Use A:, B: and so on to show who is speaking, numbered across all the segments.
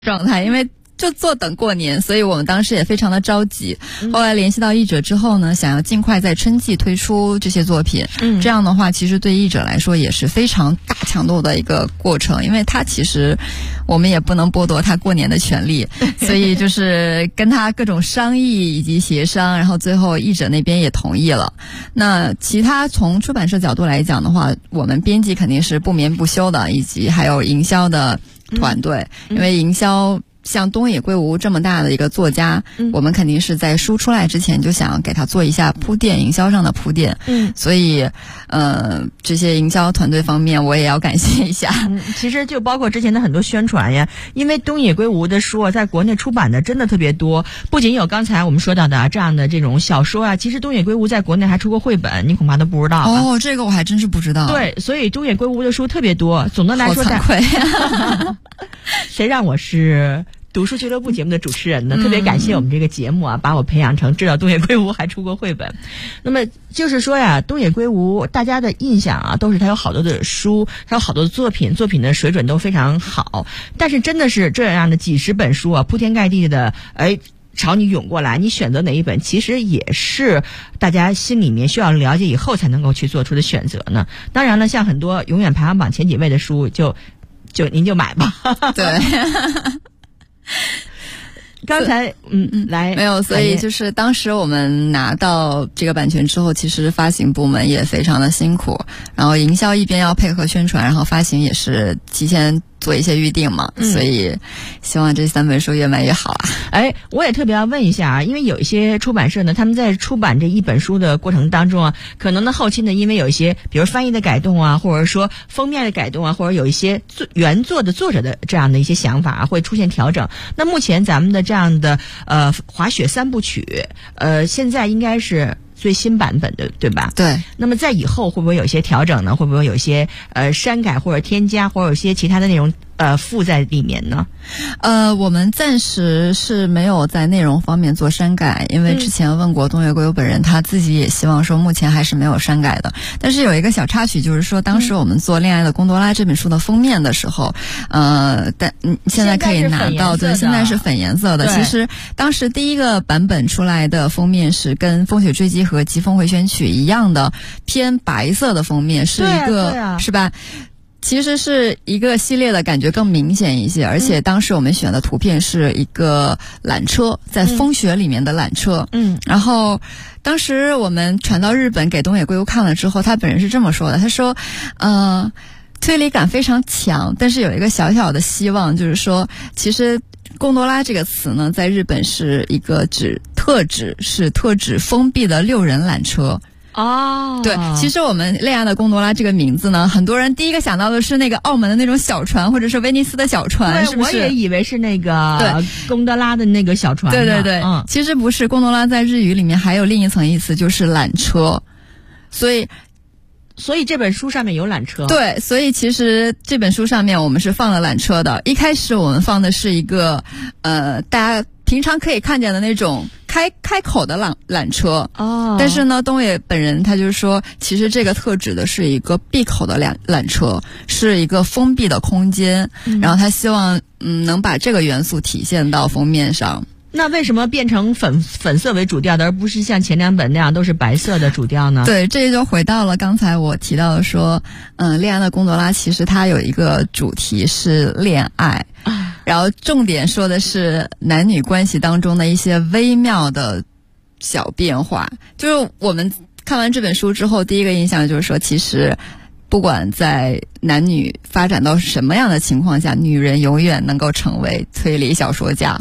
A: 状态，因为就坐等过年，所以我们当时也非常的着急。后来联系到译者之后呢，想要尽快在春季推出这些作品。这样的话其实对译者来说也是非常大强度的一个过程，因为他其实我们也不能剥夺他过年的权利，所以就是跟他各种商议以及协商，然后最后译者那边也同意了。那其他从出版社角度来讲的话，我们编辑肯定是不眠不休的，以及还有营销的团队，因为营销像东野圭吾这么大的一个作家，我们肯定是在书出来之前就想给他做一下铺垫，营销上的铺垫。所以这些营销团队方面我也要感谢一下。
B: 其实就包括之前的很多宣传呀，因为东野圭吾的书在国内出版的真的特别多，不仅有刚才我们说到的这样的这种小说啊，其实东野圭吾在国内还出过绘本，你恐怕都不知道吧。
A: 哦，这个我还真是不知道。
B: 对，所以东野圭吾的书特别多。总的来说，
A: 好惭愧。
B: 谁让我是读书俱乐部节目的主持人呢？特别感谢我们这个节目啊，把我培养成知道东野圭吾还出过绘本。那么就是说呀，东野圭吾大家的印象啊，都是他有好多的书，他有好多的作品的水准都非常好。但是真的是这样的几十本书啊，铺天盖地的，朝你涌过来，你选择哪一本，其实也是大家心里面需要了解以后才能够去做出的选择呢。当然了，像很多永远排行榜前几位的书，就您就买吧。
A: 对。
B: 刚才来
A: 没有，所以就是当时我们拿到这个版权之后，其实发行部门也非常的辛苦，然后营销一边要配合宣传，然后发行也是提前做一些预定嘛，所以希望这3本书越卖越好啊。
B: 我也特别要问一下啊，因为有一些出版社呢，他们在出版这一本书的过程当中啊，可能呢后期呢，因为有一些比如翻译的改动啊，或者说封面的改动啊，或者有一些原作的作者的这样的一些想法啊，会出现调整。那目前咱们的这样的滑雪3部曲，现在应该是最新版本的，对吧？
A: 对。
B: 那么在以后会不会有一些调整呢？会不会有一些删改或者添加，或者有一些其他的内容附在里面呢？
A: 我们暂时是没有在内容方面做删改，因为之前问过东野圭吾本人，他自己也希望说目前还是没有删改的。但是有一个小插曲，就是说当时我们做《恋爱的贡多拉》这本书的封面的时候，现在可以拿到，对，现在是粉颜色的。其实当时第一个版本出来的封面是跟《风雪坠机》和《疾风回旋曲》一样的偏白色的封面，是一个是吧？其实是一个系列的感觉更明显一些，而且当时我们选的图片是一个缆车，在风雪里面的缆车。然后当时我们传到日本给东野圭吾看了之后，他本人是这么说的，他说推理感非常强，但是有一个小小的希望，就是说其实贡多拉这个词呢，在日本是一个特指封闭的6人缆车。对，其实我们恋爱的贡多拉这个名字呢，很多人第一个想到的是那个澳门的那种小船，或者是威尼斯的小船，是不是？
B: 我也以为是那个贡多拉的那个小船。
A: 对，其实不是，贡多拉在日语里面还有另一层意思，就是缆车。所以这本书上面有缆车。对，所以其实这本书上面我们是放了缆车的。一开始我们放的是一个大家平常可以看见的那种开口的缆车。但是呢，东野本人他就是说，其实这个特指的是一个闭口的缆车，是一个封闭的空间。然后他希望能把这个元素体现到封面上。
B: 那为什么变成粉色为主调的，而不是像前2本那样都是白色的主调呢？对，这就回到了刚才我提到的说，恋爱的贡多拉其实它有一个主题是恋爱，然后重点说的是男女关系当中的一些微妙的小变化。就是我们看完这本书之后，第一个印象就是说，其实不管在男女发展到什么样的情况下，女人永远能够成为推理小说家。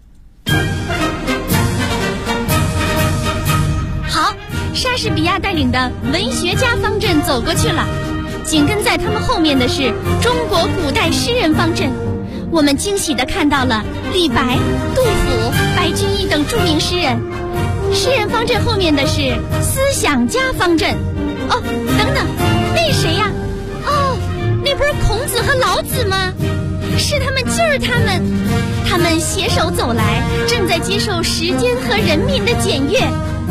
C: 好，莎士比亚带领的文学家方阵走过去了，紧跟在他们后面的是中国古代诗人方阵。我们惊喜地看到了李白、杜甫、白居易等著名诗人。诗人方阵后面的是思想家方阵。等等，那谁呀？那不是孔子和老子吗？是他们，就是他们携手走来，正在接受时间和人民的检阅。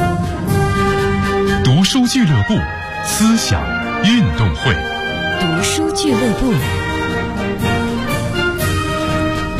D: 读书俱乐部，思想运动会。读书俱乐部。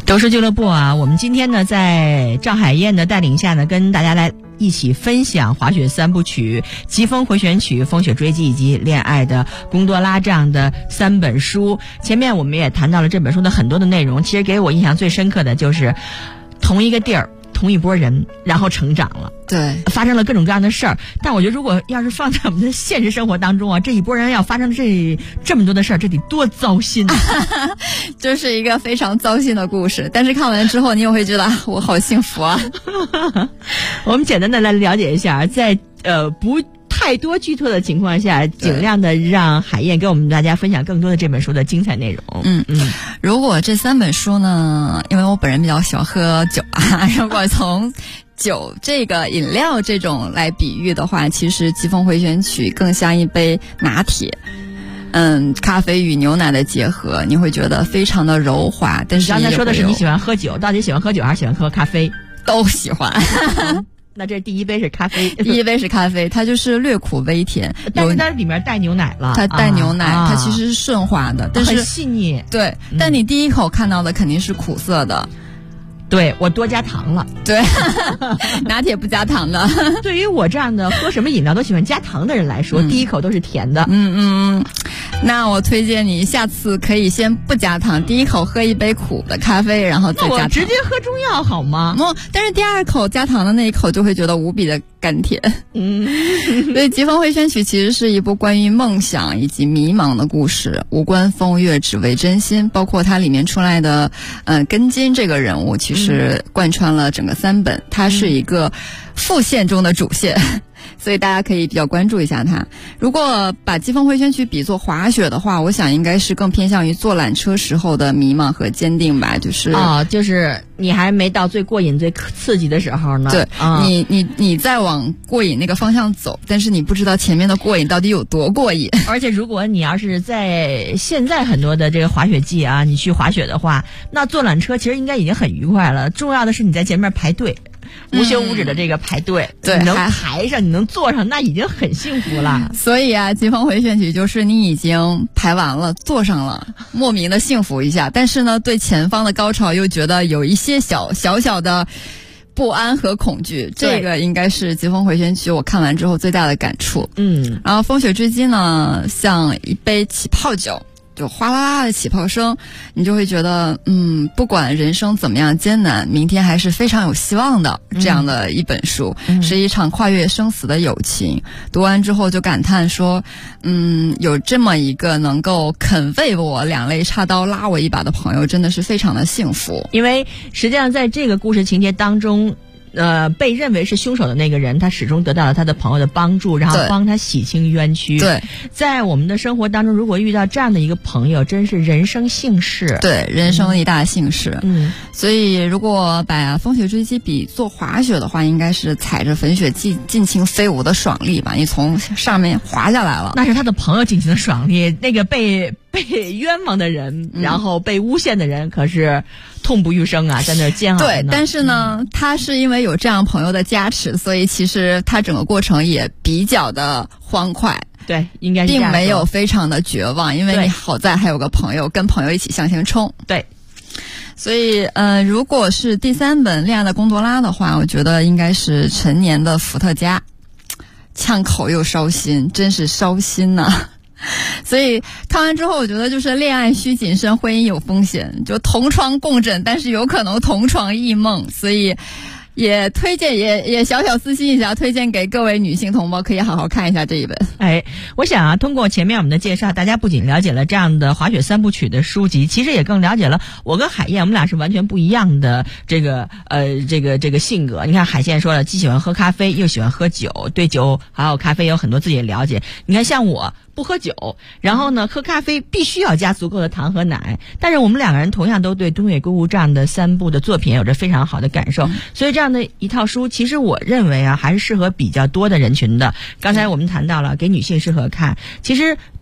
B: 周氏俱乐部啊，我们今天呢在赵海燕的带领下呢，跟大家来一起分享滑雪三部曲、疾风回旋曲、风雪追击以及恋爱的贡多拉这样的3本书。前面我们也谈到了这本书的很多的内容，其实给我印象最深刻的就是同一个地儿同一拨人，然后成长了，
A: 对，
B: 发生了各种各样的事儿。但我觉得如果要是放在我们的现实生活当中啊，这一拨人要发生这么多的事儿，这得多糟心啊！
A: 这是一个非常糟心的故事，但是看完之后你也会觉得我好幸福啊。
B: 我们简单的来了解一下，在不太多剧透的情况下，尽量的让海燕跟我们大家分享更多的这本书的精彩内容。
A: 如果这3本书呢，因为我本人比较喜欢喝酒啊，如果从酒这个饮料这种来比喻的话，其实《疾风回旋曲》更像一杯拿铁。咖啡与牛奶的结合，你会觉得非常的柔滑。但是
B: 刚才说的是你喜欢喝酒，到底喜欢喝酒还是喜欢喝咖啡？
A: 都喜欢。
B: 那这第一杯是咖啡，
A: 第一杯是咖啡，它就是略苦微甜，
B: 但是它里面带牛奶了，
A: 它带牛奶，它其实是顺滑的，但是
B: 很细腻。
A: 对，但你第一口看到的肯定是苦涩的。
B: 对，我多加糖了。
A: 对，拿铁不加糖的。
B: 对于我这样的喝什么饮料都喜欢加糖的人来说，第一口都是甜的。
A: 那我推荐你下次可以先不加糖，第一口喝一杯苦的咖啡，然后再加糖。
B: 那我直接喝中药好吗？
A: 但是第2口加糖的那一口就会觉得无比的甘甜。所以《疾风回旋曲》其实是一部关于梦想以及迷茫的故事，无关风月，只为真心。包括它里面出来的根金这个人物，其实贯穿了整个3本，它是一个副线中的主线。所以大家可以比较关注一下它。如果把《疾风回旋曲》比作滑雪的话，我想应该是更偏向于坐缆车时候的迷茫和坚定吧。
B: 就是你还没到最过瘾、最刺激的时候呢。
A: 对，你在往过瘾那个方向走，但是你不知道前面的过瘾到底有多过瘾。
B: 而且如果你要是在现在很多的这个滑雪季啊，你去滑雪的话，那坐缆车其实应该已经很愉快了。重要的是你在前面排队。无休无止的这个排队，
A: 对，
B: 你能排上，你能坐上，那已经很幸福了。
A: 所以啊，《疾风回旋曲》就是你已经排完了，坐上了，莫名的幸福一下，但是呢，对前方的高潮又觉得有一些小的不安和恐惧。这个应该是《疾风回旋曲》我看完之后最大的感触。然后《风雪追击》呢，像一杯起泡酒。就哗啦啦的起泡声，你就会觉得不管人生怎么样艰难，明天还是非常有希望的。这样的一本书，是一场跨越生死的友情。读完之后就感叹说有这么一个能够肯为我两肋插刀拉我一把的朋友，真的是非常的幸福。
B: 因为实际上在这个故事情节当中，被认为是凶手的那个人，他始终得到了他的朋友的帮助，然后帮他洗清冤屈。
A: 对，
B: 在我们的生活当中，如果遇到这样的一个朋友，真是人生幸事。
A: 对，人生一大幸事。所以如果把风雪追击比做滑雪的话，应该是踩着粉雪尽情飞舞的爽利吧，你从上面滑下来了。
B: 那是他的朋友尽情的爽利，那个被冤枉的人，然后被诬陷的人，可是痛不欲生啊，在那煎熬呢。
A: 对，但是呢，他是因为有这样朋友的加持，所以其实他整个过程也比较的欢快。
B: 对，应该是
A: 并没有非常的绝望，因为你好在还有个朋友，跟朋友一起向前冲。
B: 对。
A: 所以如果是第3本《恋爱的贡多拉》的话，我觉得应该是陈年的伏特加，呛口又烧心，真是烧心呐。所以看完之后，我觉得就是恋爱需谨慎，婚姻有风险，就同床共枕，但是有可能同床异梦。所以也推荐，也小私心一下，推荐给各位女性同胞，可以好好看一下这一本。
B: 我想啊，通过前面我们的介绍，大家不仅了解了这样的滑雪3部曲的书籍，其实也更了解了我跟海燕，我们俩是完全不一样的这个性格。你看海燕说了，既喜欢喝咖啡，又喜欢喝酒，对酒还有咖啡有很多自己的了解。你看像我不喝酒，然后呢喝咖啡必须要加足够的糖和奶，但是我们2个人同样都对东野圭吾这样的3部的作品有着非常好的感受，所以这样的一套书，其实我认为啊，还是适合比较多的人群的。刚才我们谈到了给女性适合看，其实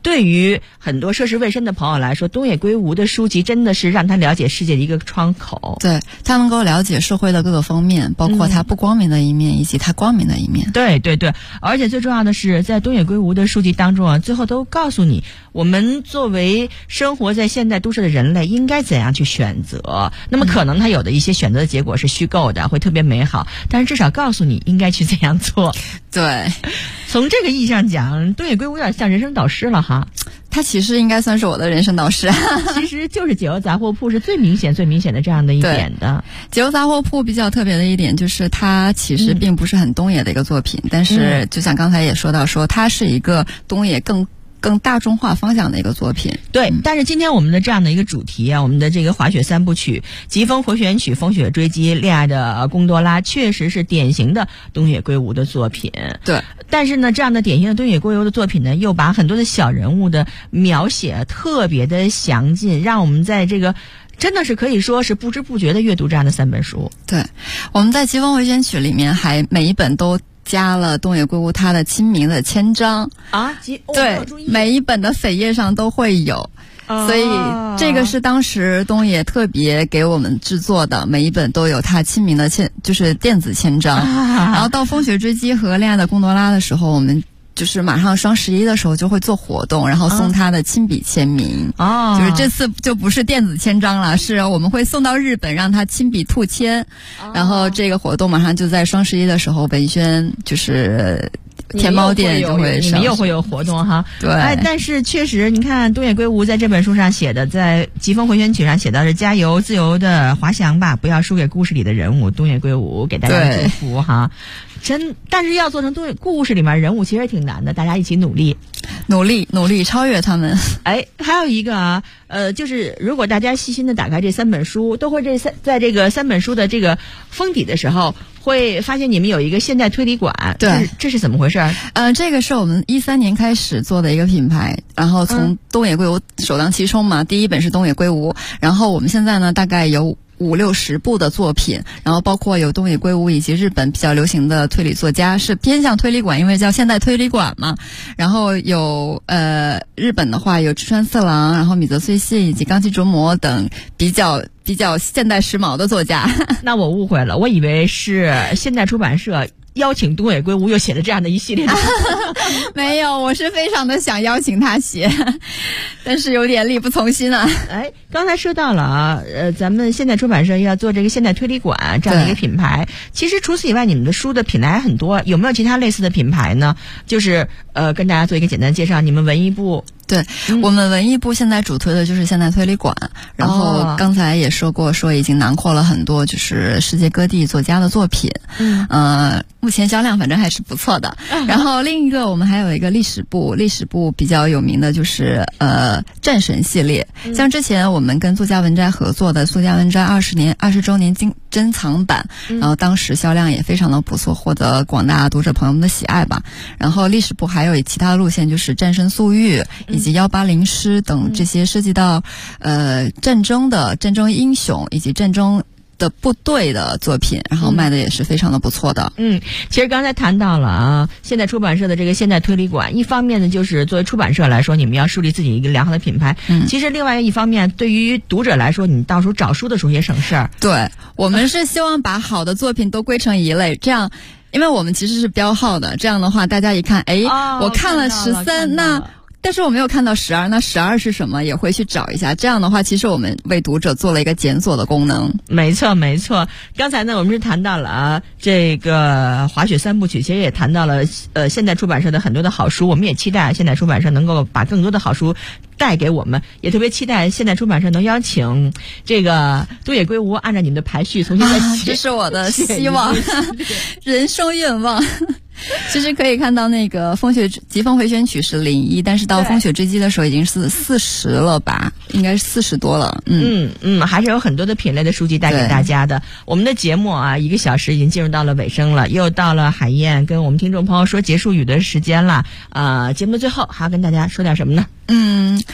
B: 对于很多涉世未深的朋友来说，东野圭吾的书籍真的是让他了解世界的一个窗口。
A: 对，他能够了解社会的各个方面，包括他不光明的一面以及他光明的一面。
B: 对对对，而且最重要的是，在东野圭吾的书籍当中啊，最后都告诉你，我们作为生活在现代都市的人类应该怎样去选择。那么可能他有的一些选择的结果是虚构的，会特别美好，但是至少告诉你应该去怎样做。
A: 对，
B: 从这个意义上讲，东野圭吾有点像人生导师了哈。
A: 他其实应该算是我的人生导师。
B: 其实就是解忧杂货铺是最明显的这样的一点的。
A: 解忧杂货铺比较特别的一点就是它其实并不是很东野的一个作品，但是就像刚才也说到说它是一个东野更大众化方向的一个作品。
B: 对，但是今天我们的这样的一个主题啊，我们的这个滑雪三部曲，疾风回旋曲、风雪追击、恋爱的贡多拉，确实是典型的东野圭吾的作品。
A: 对，
B: 但是呢，这样的典型的东野圭吾的作品呢，又把很多的小人物的描写特别的详尽，让我们在这个真的是可以说是不知不觉的阅读这样的3本书。
A: 对，我们在疾风回旋曲里面还每一本都加了东野圭吾他的亲民的签章
B: 啊，
A: 对，每一本的扉页上都会有。所以这个是当时东野特别给我们制作的，每一本都有他亲民的就是电子签章。然后到风雪追击和恋爱的贡多拉的时候，我们就是马上双11的时候就会做活动，然后送他的亲笔签名。就是这次就不是电子签章了，是我们会送到日本让他亲笔兔签。然后这个活动马上就在双11的时候，文轩就是天猫店就会
B: 你们又会有活动哈。
A: 对，
B: 但是确实你看东野圭吾在这本书上写的，在疾风回旋曲上写到是加油自由的滑翔吧，不要输给故事里的人物。东野圭吾给大家祝福哈。但是要做成故事里面人物其实挺难的，大家一起努力
A: 超越他们。
B: 还有一个啊，就是如果大家细心的打开这3本书，都会在这个3本书的这个封底的时候，会发现你们有一个现代推理馆。
A: 对，
B: 这是怎么回事？
A: 这个是我们13年开始做的一个品牌，然后从东野圭吾首当其冲嘛，第一本是东野圭吾，然后我们现在呢大概有50-60部的作品，然后包括有东野圭吾以及日本比较流行的推理作家，是偏向推理馆，因为叫现代推理馆嘛。然后有日本的话有志川四郎，然后米泽穗信以及冈崎琢磨等比较现代时髦的作家。
B: 那我误会了，我以为是现代出版社邀请东野圭吾又写了这样的一系列的
A: 没有，我是非常的想邀请他写，但是有点力不从心啊。
B: 刚才说到了啊，咱们现代出版社要做这个现代推理馆这样的一个品牌，其实除此以外，你们的书的品牌很多，有没有其他类似的品牌呢？就是跟大家做一个简单介绍，你们文艺部。
A: 对，我们文艺部现在主推的就是现代推理馆，然后刚才也说过，说已经囊括了很多就是世界各地作家的作品。目前销量反正还是不错的。然后另一个我们还有一个历史部比较有名的就是战神系列，像之前我们跟作家文摘合作的作家文摘20周年珍藏版，然后当时销量也非常的不错，获得广大读者朋友们的喜爱吧。然后历史部还有其他的路线，就是战神宿玉以及180师等这些涉及到战争英雄以及战争的部队的作品，然后卖的也是非常的不错的。
B: 其实刚才谈到了啊，现代出版社的这个现代推理馆，一方面呢就是作为出版社来说，你们要树立自己一个良好的品牌。其实另外一方面，对于读者来说，你到时候找书的时候也省事儿。
A: 对，我们是希望把好的作品都归成一类，这样，因为我们其实是标号的，这样的话大家一看，我看了13，那但是我没有看到12，那12是什么也会去找一下。这样的话，其实我们为读者做了一个检索的功能。
B: 没错。刚才呢，我们是谈到了这个滑雪3部曲，其实也谈到了现代出版社的很多的好书。我们也期待现代出版社能够把更多的好书带给我们，也特别期待现代出版社能邀请这个东野圭吾按照你们的排序重新再写。
A: 这是我的希望，人生愿望。其实可以看到那个疾风回旋曲是01，但是到风雪追击的时候已经是40了吧，应该是40多了。
B: 还是有很多的品类的书籍带给大家的。我们的节目啊，1个小时已经进入到了尾声了，又到了海燕跟我们听众朋友说结束语的时间了。节目的最后还要跟大家说点什么呢？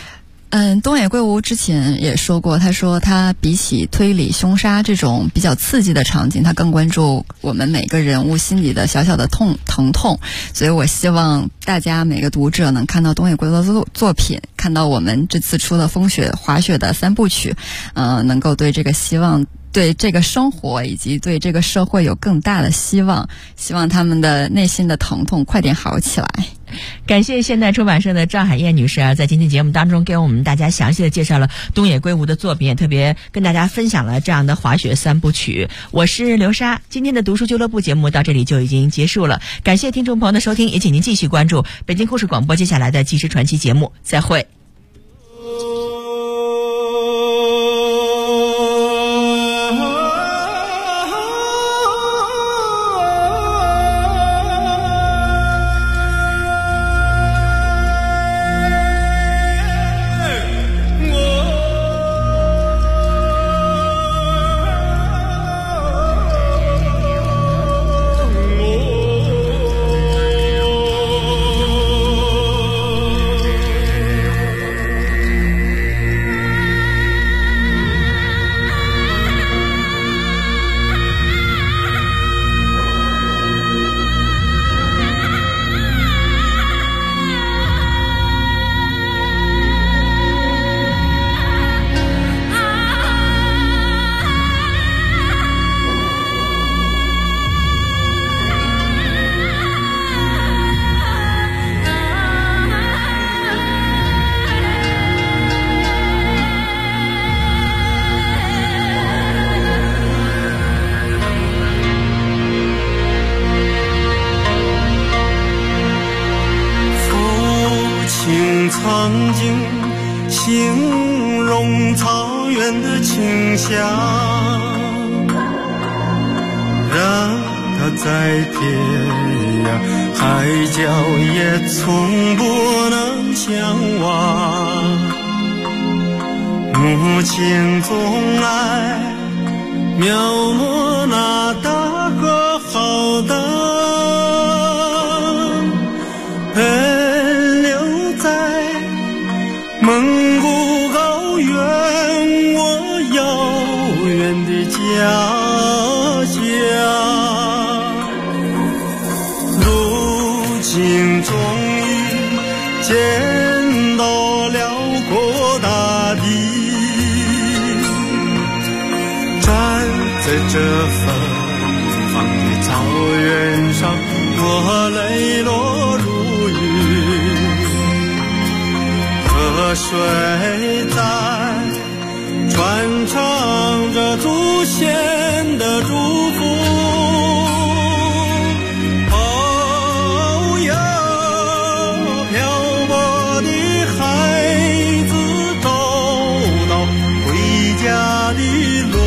A: 东野圭吾之前也说过，他说他比起推理凶杀这种比较刺激的场景，他更关注我们每个人物心里的小小的疼痛。所以我希望大家每个读者能看到东野圭吾的作品，看到我们这次出的风雪滑雪的3部曲，能够对这个希望，对这个生活以及对这个社会有更大的希望，希望他们的内心的疼痛快点好起来。
B: 感谢现代出版社的赵海燕女士在今天节目当中给我们大家详细的介绍了东野圭吾的作品，也特别跟大家分享了这样的滑雪3部曲。我是刘莎，今天的读书俱乐部节目到这里就已经结束了，感谢听众朋友的收听，也请您继续关注北京故事广播接下来的纪实传奇节目，再会。
E: 曾经形容草原的清香，让它在天涯海角也从不能相忘。母亲总爱描摹那大河浩荡，奔流在蒙古高原，我遥远的家乡。如今终于见到辽阔大地，站在这芬芳的草原上，我泪落如雨。河水在传唱着祖先的祝福，哦哟，漂泊的孩子走到回家的路。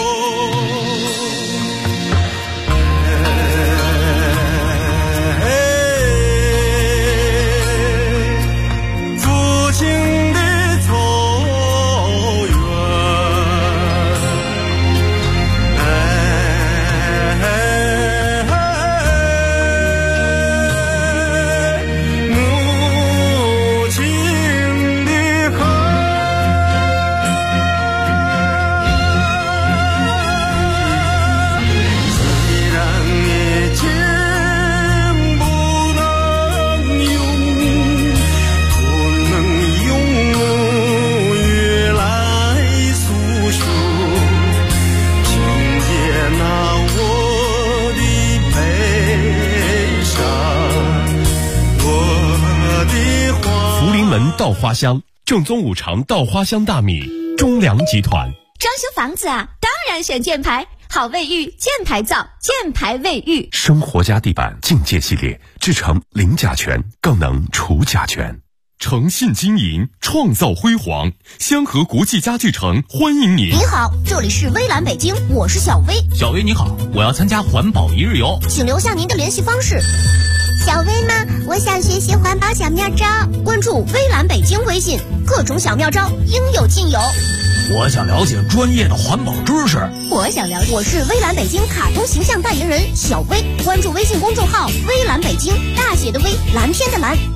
D: 稻花香正宗五常稻花香大米，中粮集团。
C: 装修房子啊，当然选箭牌，好卫浴，箭牌造，箭牌卫浴。
D: 生活家地板境界系列，制成零甲醛，更能除甲醛。诚信经营，创造辉煌。香河国际家具城欢迎您。
F: 您好，这里是微蓝北京，我是小薇。
G: 小薇你好，我要参加环保一日游，
F: 请留下您的联系方式。
H: 小薇吗？我想学习环保小妙招，
F: 关注微蓝北京微信，各种小妙招应有尽有。
G: 我想了解专业的环保知识，
F: 我想了解。我是微蓝北京卡通形象代言人小薇，关注微信公众号微蓝北京，大写的微，蓝天的蓝。